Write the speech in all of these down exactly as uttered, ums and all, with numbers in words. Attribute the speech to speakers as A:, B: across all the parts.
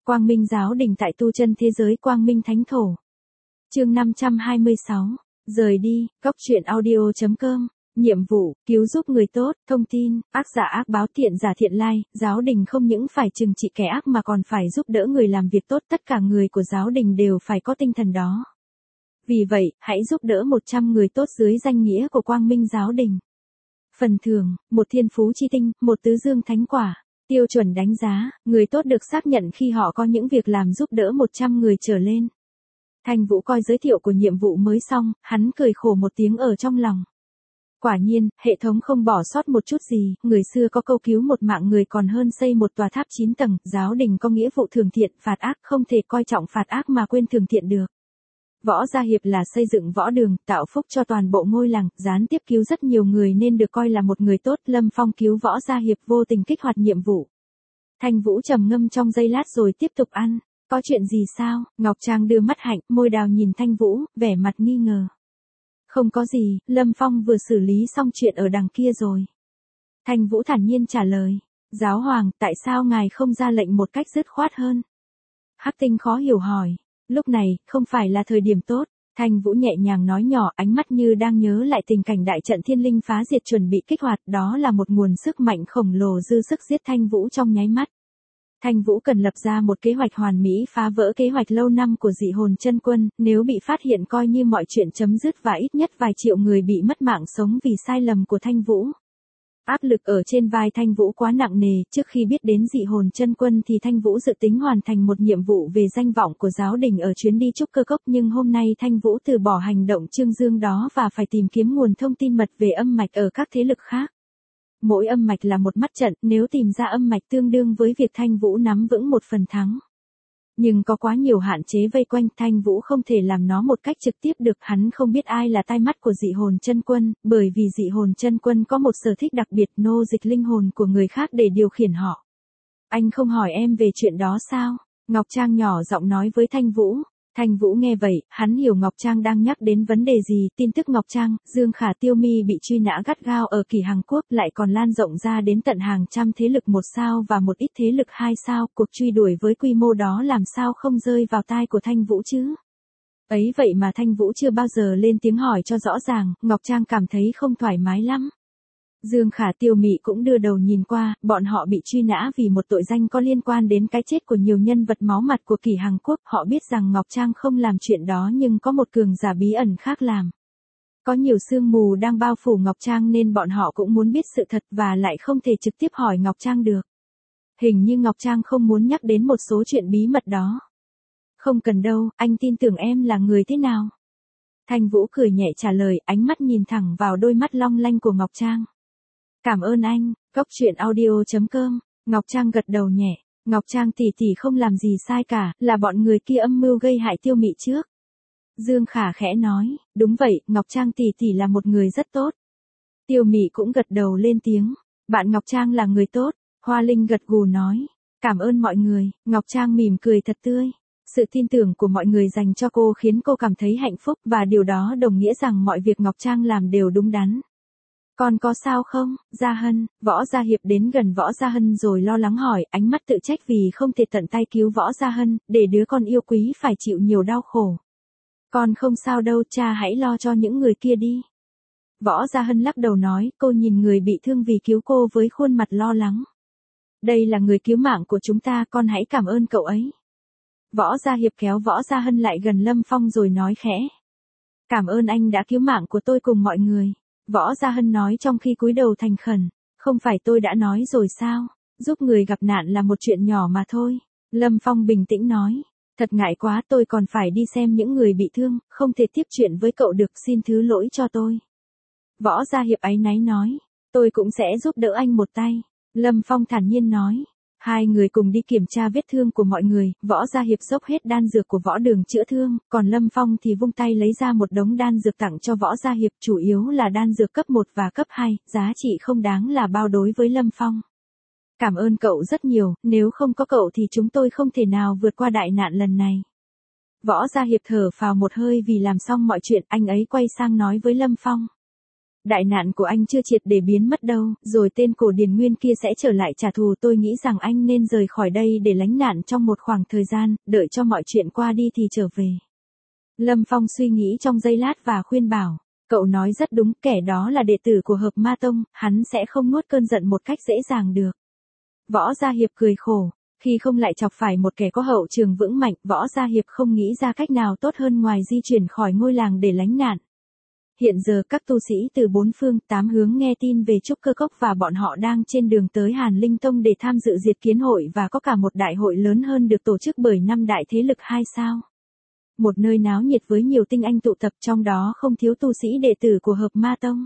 A: Quang Minh giáo đình tại tu chân thế giới Quang Minh Thánh Thổ. Chương năm trăm hai mươi sáu. Rời đi, góc truyện audio chấm com. Nhiệm vụ, cứu giúp người tốt, thông tin, ác giả ác báo thiện giả thiện lai, giáo đình không những phải trừng trị kẻ ác mà còn phải giúp đỡ người làm việc tốt, tất cả người của giáo đình đều phải có tinh thần đó. Vì vậy, hãy giúp đỡ một trăm người tốt dưới danh nghĩa của Quang Minh giáo đình. Phần thưởng, một thiên phú chi tinh, một tứ dương thánh quả. Tiêu chuẩn đánh giá, người tốt được xác nhận khi họ có những việc làm giúp đỡ một trăm người trở lên. Thanh Vũ coi giới thiệu của nhiệm vụ mới xong, hắn cười khổ một tiếng ở trong lòng. Quả nhiên, hệ thống không bỏ sót một chút gì, người xưa có câu cứu một mạng người còn hơn xây một tòa tháp chín tầng, giáo đình có nghĩa vụ thường thiện, phạt ác, không thể coi trọng phạt ác mà quên thường thiện được. Võ Gia Hiệp là xây dựng võ đường, tạo phúc cho toàn bộ ngôi làng, gián tiếp cứu rất nhiều người nên được coi là một người tốt. Lâm Phong cứu Võ Gia Hiệp vô tình kích hoạt nhiệm vụ. Thanh Vũ trầm ngâm trong giây lát rồi tiếp tục ăn. Có chuyện gì sao? Ngọc Trang đưa mắt hạnh, môi đào nhìn Thanh Vũ, vẻ mặt nghi ngờ. Không có gì, Lâm Phong vừa xử lý xong chuyện ở đằng kia rồi. Thanh Vũ thản nhiên trả lời. Giáo hoàng, tại sao ngài không ra lệnh một cách dứt khoát hơn? Hắc Tinh khó hiểu hỏi. Lúc này, không phải là thời điểm tốt. Thanh Vũ nhẹ nhàng nói nhỏ, ánh mắt như đang nhớ lại tình cảnh đại trận thiên linh phá diệt chuẩn bị kích hoạt, đó là một nguồn sức mạnh khổng lồ dư sức giết Thanh Vũ trong nháy mắt. Thanh Vũ cần lập ra một kế hoạch hoàn mỹ phá vỡ kế hoạch lâu năm của dị hồn chân quân, nếu bị phát hiện coi như mọi chuyện chấm dứt và ít nhất vài triệu người bị mất mạng sống vì sai lầm của Thanh Vũ. Áp lực ở trên vai Thanh Vũ quá nặng nề, trước khi biết đến dị hồn chân quân thì Thanh Vũ dự tính hoàn thành một nhiệm vụ về danh vọng của giáo đình ở chuyến đi trúc cơ cốc, nhưng hôm nay Thanh Vũ từ bỏ hành động trương dương đó và phải tìm kiếm nguồn thông tin mật về âm mạch ở các thế lực khác. Mỗi âm mạch là một mắt trận, nếu tìm ra âm mạch tương đương với việc Thanh Vũ nắm vững một phần thắng. Nhưng có quá nhiều hạn chế vây quanh, Thanh Vũ không thể làm nó một cách trực tiếp được, hắn không biết ai là tai mắt của dị hồn chân quân, bởi vì dị hồn chân quân có một sở thích đặc biệt, nô dịch linh hồn của người khác để điều khiển họ. Anh không hỏi em về chuyện đó sao? Ngọc Trang nhỏ giọng nói với Thanh Vũ. Thanh Vũ nghe vậy, hắn hiểu Ngọc Trang đang nhắc đến vấn đề gì. Tin tức Ngọc Trang, Dương Khả Tiêu Mi bị truy nã gắt gao ở Kỳ Hằng Quốc lại còn lan rộng ra đến tận hàng trăm thế lực một sao và một ít thế lực hai sao. Cuộc truy đuổi với quy mô đó làm sao không rơi vào tai của Thanh Vũ chứ? Ấy vậy mà Thanh Vũ chưa bao giờ lên tiếng hỏi cho rõ ràng, Ngọc Trang cảm thấy không thoải mái lắm. Dương Khả Tiêu Mị cũng đưa đầu nhìn qua, bọn họ bị truy nã vì một tội danh có liên quan đến cái chết của nhiều nhân vật máu mặt của Kỳ Hằng Quốc. Họ biết rằng Ngọc Trang không làm chuyện đó nhưng có một cường giả bí ẩn khác làm. Có nhiều sương mù đang bao phủ Ngọc Trang nên bọn họ cũng muốn biết sự thật và lại không thể trực tiếp hỏi Ngọc Trang được. Hình như Ngọc Trang không muốn nhắc đến một số chuyện bí mật đó. Không cần đâu, anh tin tưởng em là người thế nào? Thanh Vũ cười nhẹ trả lời, ánh mắt nhìn thẳng vào đôi mắt long lanh của Ngọc Trang. Cảm ơn anh, góc truyện audio chấm com. Ngọc Trang gật đầu nhẹ. Ngọc Trang tỷ tỷ không làm gì sai cả, là bọn người kia âm mưu gây hại Tiêu Mị trước. Dương Khả khẽ nói, đúng vậy, Ngọc Trang tỷ tỷ là một người rất tốt. Tiêu Mị cũng gật đầu lên tiếng, bạn Ngọc Trang là người tốt. Hoa Linh gật gù nói, cảm ơn mọi người. Ngọc Trang mỉm cười thật tươi. Sự tin tưởng của mọi người dành cho cô khiến cô cảm thấy hạnh phúc và điều đó đồng nghĩa rằng mọi việc Ngọc Trang làm đều đúng đắn. Còn có sao không, Gia Hân? Võ Gia Hiệp đến gần Võ Gia Hân rồi lo lắng hỏi, ánh mắt tự trách vì không thể tận tay cứu Võ Gia Hân, để đứa con yêu quý phải chịu nhiều đau khổ. Con không sao đâu, cha hãy lo cho những người kia đi. Võ Gia Hân lắc đầu nói, cô nhìn người bị thương vì cứu cô với khuôn mặt lo lắng. Đây là người cứu mạng của chúng ta, con hãy cảm ơn cậu ấy. Võ Gia Hiệp kéo Võ Gia Hân lại gần Lâm Phong rồi nói khẽ. Cảm ơn anh đã cứu mạng của tôi cùng mọi người. Võ Gia Hân nói trong khi cúi đầu thành khẩn, không phải tôi đã nói rồi sao, giúp người gặp nạn là một chuyện nhỏ mà thôi. Lâm Phong bình tĩnh nói, thật ngại quá, tôi còn phải đi xem những người bị thương, không thể tiếp chuyện với cậu được, xin thứ lỗi cho tôi. Võ Gia Hiệp áy náy nói, tôi cũng sẽ giúp đỡ anh một tay. Lâm Phong thản nhiên nói. Hai người cùng đi kiểm tra vết thương của mọi người, Võ Gia Hiệp dốc hết đan dược của võ đường chữa thương, còn Lâm Phong thì vung tay lấy ra một đống đan dược tặng cho Võ Gia Hiệp, chủ yếu là đan dược cấp một và cấp hai, giá trị không đáng là bao đối với Lâm Phong. Cảm ơn cậu rất nhiều, nếu không có cậu thì chúng tôi không thể nào vượt qua đại nạn lần này. Võ Gia Hiệp thở phào một hơi vì làm xong mọi chuyện, anh ấy quay sang nói với Lâm Phong. Đại nạn của anh chưa triệt để biến mất đâu, rồi tên cổ điển nguyên kia sẽ trở lại trả thù. Tôi nghĩ rằng anh nên rời khỏi đây để lánh nạn trong một khoảng thời gian, đợi cho mọi chuyện qua đi thì trở về. Lâm Phong suy nghĩ trong giây lát và khuyên bảo. Cậu nói rất đúng, kẻ đó là đệ tử của Hợp Ma Tông, hắn sẽ không nuốt cơn giận một cách dễ dàng được. Võ Gia Hiệp cười khổ. Khi không lại chọc phải một kẻ có hậu trường vững mạnh, Võ Gia Hiệp không nghĩ ra cách nào tốt hơn ngoài di chuyển khỏi ngôi làng để lánh nạn. Hiện giờ các tu sĩ từ bốn phương tám hướng nghe tin về Trúc Cơ Cốc và bọn họ đang trên đường tới Hàn Linh Tông để tham dự diệt kiến hội và có cả một đại hội lớn hơn được tổ chức bởi năm đại thế lực hai sao. Một nơi náo nhiệt với nhiều tinh anh tụ tập, trong đó không thiếu tu sĩ đệ tử của Hợp Ma Tông.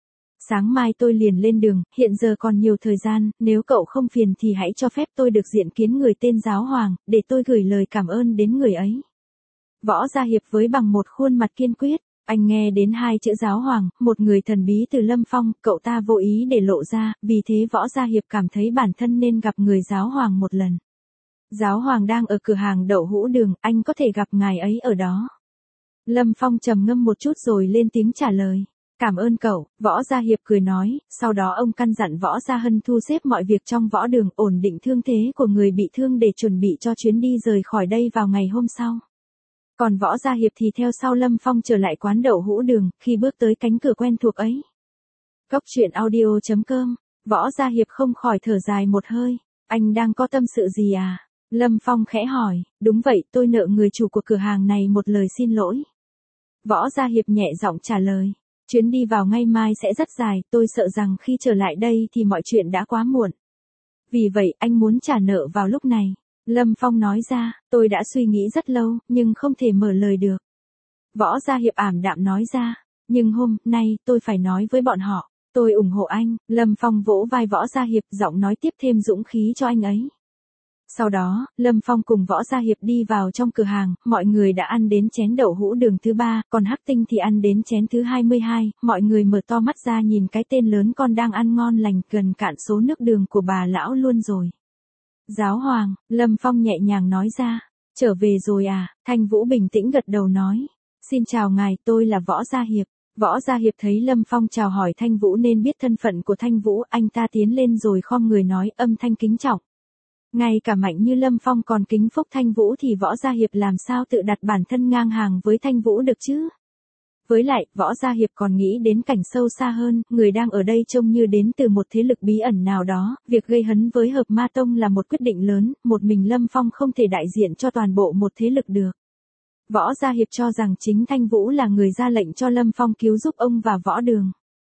A: Sáng mai tôi liền lên đường, hiện giờ còn nhiều thời gian, nếu cậu không phiền thì hãy cho phép tôi được diện kiến người tên Giáo Hoàng, để tôi gửi lời cảm ơn đến người ấy. Võ Gia Hiệp với bằng một khuôn mặt kiên quyết. Anh nghe đến hai chữ Giáo Hoàng, một người thần bí từ Lâm Phong, cậu ta vô ý để lộ ra, vì thế Võ Gia Hiệp cảm thấy bản thân nên gặp người Giáo Hoàng một lần. Giáo Hoàng đang ở cửa hàng đậu hũ đường, anh có thể gặp ngài ấy ở đó. Lâm Phong trầm ngâm một chút rồi lên tiếng trả lời. Cảm ơn cậu, Võ Gia Hiệp cười nói, sau đó ông căn dặn Võ Gia Hân thu xếp mọi việc trong võ đường, ổn định thương thế của người bị thương để chuẩn bị cho chuyến đi rời khỏi đây vào ngày hôm sau. Còn Võ Gia Hiệp thì theo sau Lâm Phong trở lại quán đậu hũ đường, khi bước tới cánh cửa quen thuộc ấy. Cốc truyện audio chấm com, Võ Gia Hiệp không khỏi thở dài một hơi, anh đang có tâm sự gì à? Lâm Phong khẽ hỏi, đúng vậy, tôi nợ người chủ của cửa hàng này một lời xin lỗi. Võ Gia Hiệp nhẹ giọng trả lời, chuyến đi vào ngay mai sẽ rất dài, tôi sợ rằng khi trở lại đây thì mọi chuyện đã quá muộn. Vì vậy anh muốn trả nợ vào lúc này. Lâm Phong nói ra, tôi đã suy nghĩ rất lâu, nhưng không thể mở lời được. Võ Gia Hiệp ảm đạm nói ra, nhưng hôm nay tôi phải nói với bọn họ, tôi ủng hộ anh. Lâm Phong vỗ vai Võ Gia Hiệp, giọng nói tiếp thêm dũng khí cho anh ấy. Sau đó, Lâm Phong cùng Võ Gia Hiệp đi vào trong cửa hàng, mọi người đã ăn đến chén đậu hũ đường thứ ba, còn Hắc Tinh thì ăn đến chén thứ hai mươi hai, mọi người mở to mắt ra nhìn cái tên lớn con đang ăn ngon lành, gần cạn số nước đường của bà lão luôn rồi. Giáo Hoàng, Lâm Phong nhẹ nhàng nói ra, trở về rồi à? Thanh Vũ bình tĩnh gật đầu nói, xin chào ngài, tôi là Võ Gia Hiệp. Võ Gia Hiệp thấy Lâm Phong chào hỏi Thanh Vũ nên biết thân phận của Thanh Vũ, anh ta tiến lên rồi khom người nói, âm thanh kính trọng. Ngay cả mạnh như Lâm Phong còn kính phúc Thanh Vũ thì Võ Gia Hiệp làm sao tự đặt bản thân ngang hàng với Thanh Vũ được chứ? Với lại, Võ Gia Hiệp còn nghĩ đến cảnh sâu xa hơn, người đang ở đây trông như đến từ một thế lực bí ẩn nào đó, việc gây hấn với Hợp Ma Tông là một quyết định lớn, một mình Lâm Phong không thể đại diện cho toàn bộ một thế lực được. Võ Gia Hiệp cho rằng chính Thanh Vũ là người ra lệnh cho Lâm Phong cứu giúp ông và Võ Đường.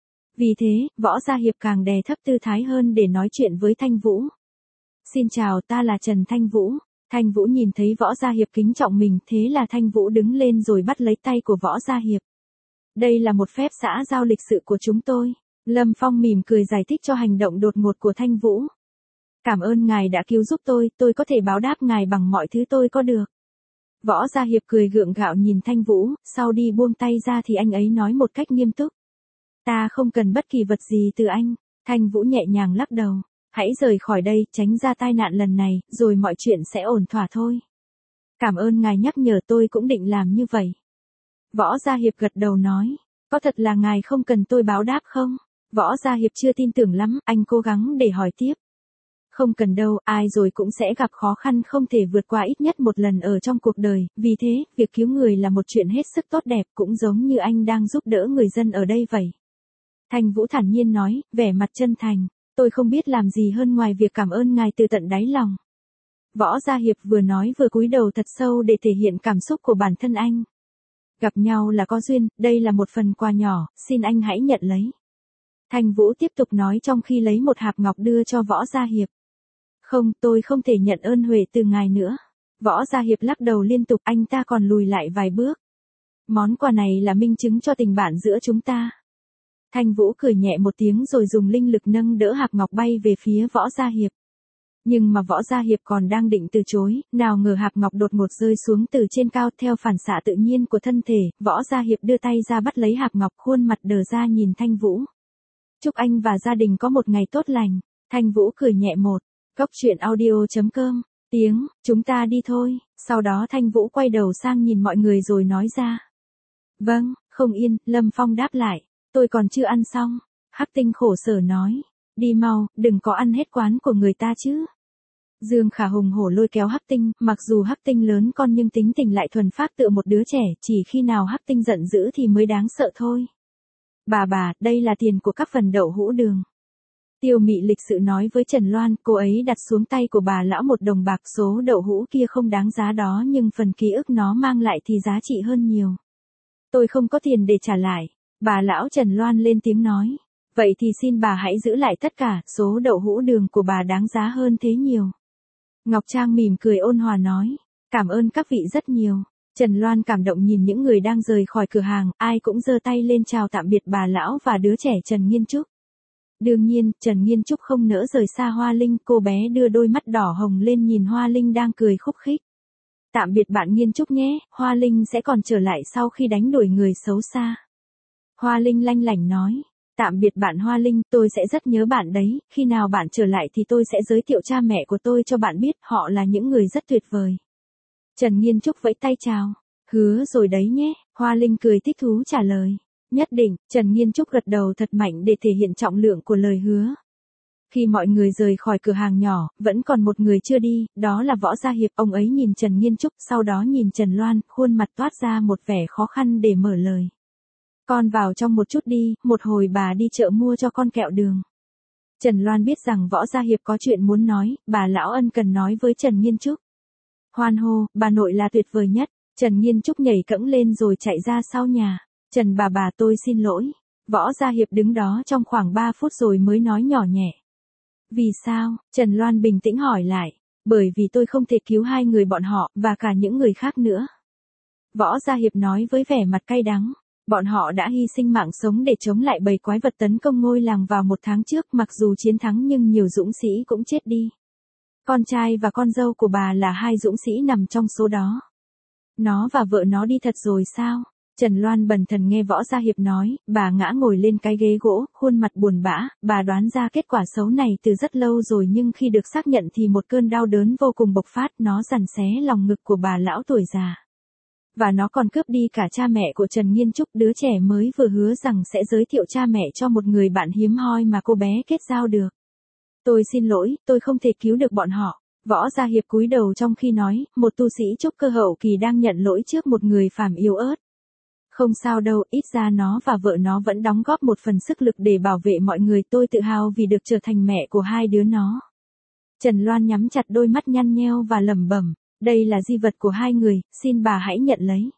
A: Vì thế, Võ Gia Hiệp càng đè thấp tư thái hơn để nói chuyện với Thanh Vũ. Xin chào, ta là Trần Thanh Vũ. Thanh Vũ nhìn thấy Võ Gia Hiệp kính trọng mình, thế là Thanh Vũ đứng lên rồi bắt lấy tay của Võ Gia Hiệp. Đây là một phép xã giao lịch sự của chúng tôi. Lâm Phong mỉm cười giải thích cho hành động đột ngột của Thanh Vũ. Cảm ơn ngài đã cứu giúp tôi, tôi có thể báo đáp ngài bằng mọi thứ tôi có được. Võ Gia Hiệp cười gượng gạo nhìn Thanh Vũ, sau đi buông tay ra thì anh ấy nói một cách nghiêm túc. Ta không cần bất kỳ vật gì từ anh. Thanh Vũ nhẹ nhàng lắc đầu. Hãy rời khỏi đây, tránh ra tai nạn lần này, rồi mọi chuyện sẽ ổn thỏa thôi. Cảm ơn ngài nhắc nhở, tôi cũng định làm như vậy. Võ Gia Hiệp gật đầu nói, có thật là ngài không cần tôi báo đáp không? Võ Gia Hiệp chưa tin tưởng lắm, anh cố gắng để hỏi tiếp. Không cần đâu, ai rồi cũng sẽ gặp khó khăn không thể vượt qua ít nhất một lần ở trong cuộc đời, vì thế, việc cứu người là một chuyện hết sức tốt đẹp, cũng giống như anh đang giúp đỡ người dân ở đây vậy. Thanh Vũ thản nhiên nói, vẻ mặt chân thành. Tôi không biết làm gì hơn ngoài việc cảm ơn ngài từ tận đáy lòng. Võ Gia Hiệp vừa nói vừa cúi đầu thật sâu để thể hiện cảm xúc của bản thân anh. Gặp nhau là có duyên, đây là một phần quà nhỏ, xin anh hãy nhận lấy. Thanh Vũ tiếp tục nói trong khi lấy một hạt ngọc đưa cho Võ Gia Hiệp. Không, tôi không thể nhận ơn huệ từ ngài nữa. Võ Gia Hiệp lắc đầu liên tục, anh ta còn lùi lại vài bước. Món quà này là minh chứng cho tình bạn giữa chúng ta. Thanh Vũ cười nhẹ một tiếng rồi dùng linh lực nâng đỡ hạt ngọc bay về phía Võ Gia Hiệp. Nhưng mà Võ Gia Hiệp còn đang định từ chối, nào ngờ hạt ngọc đột ngột rơi xuống từ trên cao theo phản xạ tự nhiên của thân thể, Võ Gia Hiệp đưa tay ra bắt lấy hạt ngọc, khuôn mặt đờ ra nhìn Thanh Vũ. Chúc anh và gia đình có một ngày tốt lành. Thanh Vũ cười nhẹ một, cốc truyện audio chấm com, tiếng, chúng ta đi thôi, sau đó Thanh Vũ quay đầu sang nhìn mọi người rồi nói ra. Vâng, không yên, Lâm Phong đáp lại. Tôi còn chưa ăn xong. Hắc Tinh khổ sở nói. Đi mau, đừng có ăn hết quán của người ta chứ. Dương Khả hùng hổ lôi kéo Hắc Tinh, mặc dù Hắc Tinh lớn con nhưng tính tình lại thuần phác tựa một đứa trẻ, chỉ khi nào Hắc Tinh giận dữ thì mới đáng sợ thôi. Bà bà, đây là tiền của các phần đậu hũ đường. Tiêu Mị lịch sự nói với Trần Loan, cô ấy đặt xuống tay của bà lão một đồng bạc, số đậu hũ kia không đáng giá đó nhưng phần ký ức nó mang lại thì giá trị hơn nhiều. Tôi không có tiền để trả lại. Bà lão Trần Loan lên tiếng nói. Vậy thì xin bà hãy giữ lại tất cả, số đậu hũ đường của bà đáng giá hơn thế nhiều. Ngọc Trang mỉm cười ôn hòa nói. Cảm ơn các vị rất nhiều. Trần Loan cảm động nhìn những người đang rời khỏi cửa hàng, ai cũng giơ tay lên chào tạm biệt bà lão và đứa trẻ Trần Nghiên Trúc. Đương nhiên, Trần Nghiên Trúc không nỡ rời xa Hoa Linh, cô bé đưa đôi mắt đỏ hồng lên nhìn Hoa Linh đang cười khúc khích. Tạm biệt bạn Nghiên Trúc nhé, Hoa Linh sẽ còn trở lại sau khi đánh đuổi người xấu xa. Hoa Linh lanh lảnh nói. Tạm biệt bạn Hoa Linh, tôi sẽ rất nhớ bạn đấy, khi nào bạn trở lại thì tôi sẽ giới thiệu cha mẹ của tôi cho bạn biết, họ là những người rất tuyệt vời. Trần Nghiên Trúc vẫy tay chào. Hứa rồi đấy nhé, Hoa Linh cười thích thú trả lời. Nhất định, Trần Nghiên Trúc gật đầu thật mạnh để thể hiện trọng lượng của lời hứa. Khi mọi người rời khỏi cửa hàng nhỏ, vẫn còn một người chưa đi, đó là Võ Gia Hiệp. Ông ấy nhìn Trần Nghiên Trúc, sau đó nhìn Trần Loan, khuôn mặt toát ra một vẻ khó khăn để mở lời. Con vào trong một chút đi, một hồi bà đi chợ mua cho con kẹo đường. Trần Loan biết rằng Võ Gia Hiệp có chuyện muốn nói, bà lão ân cần nói với Trần Nghiên Trúc. Hoan hô, bà nội là tuyệt vời nhất. Trần Nghiên Trúc nhảy cẫng lên rồi chạy ra sau nhà. Trần bà bà tôi xin lỗi. Võ Gia Hiệp đứng đó trong khoảng ba phút rồi mới nói nhỏ nhẹ. Vì sao? Trần Loan bình tĩnh hỏi lại. Bởi vì tôi không thể cứu hai người bọn họ, và cả những người khác nữa. Võ Gia Hiệp nói với vẻ mặt cay đắng. Bọn họ đã hy sinh mạng sống để chống lại bầy quái vật tấn công ngôi làng vào một tháng trước, mặc dù chiến thắng nhưng nhiều dũng sĩ cũng chết đi. Con trai và con dâu của bà là hai dũng sĩ nằm trong số đó. Nó và vợ nó đi thật rồi sao? Trần Loan bần thần nghe Võ Gia Hiệp nói, bà ngã ngồi lên cái ghế gỗ, khuôn mặt buồn bã, bà đoán ra kết quả xấu này từ rất lâu rồi nhưng khi được xác nhận thì một cơn đau đớn vô cùng bộc phát, nó giằng xé lòng ngực của bà lão tuổi già. Và nó còn cướp đi cả cha mẹ của Trần Nghiên Trúc, đứa trẻ mới vừa hứa rằng sẽ giới thiệu cha mẹ cho một người bạn hiếm hoi mà cô bé kết giao được. Tôi xin lỗi, tôi không thể cứu được bọn họ. Võ Gia Hiệp cúi đầu trong khi nói, một tu sĩ trúc cơ hậu kỳ đang nhận lỗi trước một người phàm yếu ớt. Không sao đâu, ít ra nó và vợ nó vẫn đóng góp một phần sức lực để bảo vệ mọi người, tôi tự hào vì được trở thành mẹ của hai đứa nó. Trần Loan nhắm chặt đôi mắt nhăn nheo và lẩm bẩm, đây là di vật của hai người, xin bà hãy nhận lấy.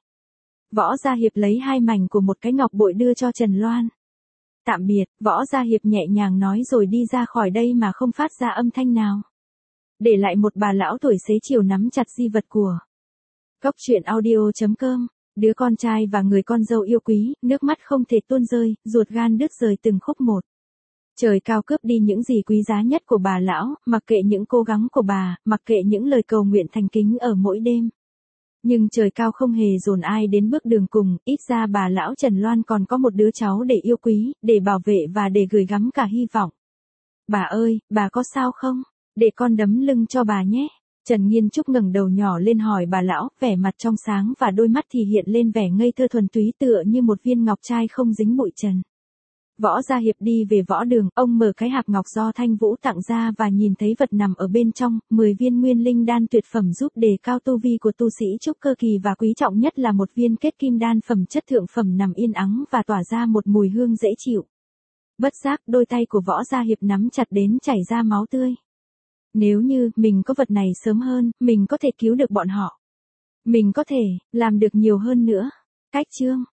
A: Võ Gia Hiệp lấy hai mảnh của một cái ngọc bội đưa cho Trần Loan. Tạm biệt, Võ Gia Hiệp nhẹ nhàng nói rồi đi ra khỏi đây mà không phát ra âm thanh nào. Để lại một bà lão tuổi xế chiều nắm chặt di vật của. Cốc truyện audio chấm com, đứa con trai và người con dâu yêu quý, nước mắt không thể tuôn rơi, ruột gan đứt rời từng khúc một. Trời cao cướp đi những gì quý giá nhất của bà lão, mặc kệ những cố gắng của bà, mặc kệ những lời cầu nguyện thành kính ở mỗi đêm. Nhưng trời cao không hề dồn ai đến bước đường cùng, ít ra bà lão Trần Loan còn có một đứa cháu để yêu quý, để bảo vệ và để gửi gắm cả hy vọng. Bà ơi, bà có sao không? Để con đấm lưng cho bà nhé. Trần Nghiên Trúc ngẩng đầu nhỏ lên hỏi bà lão, vẻ mặt trong sáng và đôi mắt thì hiện lên vẻ ngây thơ thuần túy tựa như một viên ngọc trai không dính bụi trần. Võ Gia Hiệp đi về võ đường, ông mở cái hạc ngọc do Thanh Vũ tặng ra và nhìn thấy vật nằm ở bên trong, mười viên nguyên linh đan tuyệt phẩm giúp đề cao tu vi của tu sĩ trúc cơ kỳ và quý trọng nhất là một viên kết kim đan phẩm chất thượng phẩm nằm yên ắng và tỏa ra một mùi hương dễ chịu. Bất giác, đôi tay của Võ Gia Hiệp nắm chặt đến chảy ra máu tươi. Nếu như mình có vật này sớm hơn, mình có thể cứu được bọn họ. Mình có thể làm được nhiều hơn nữa. Cách chương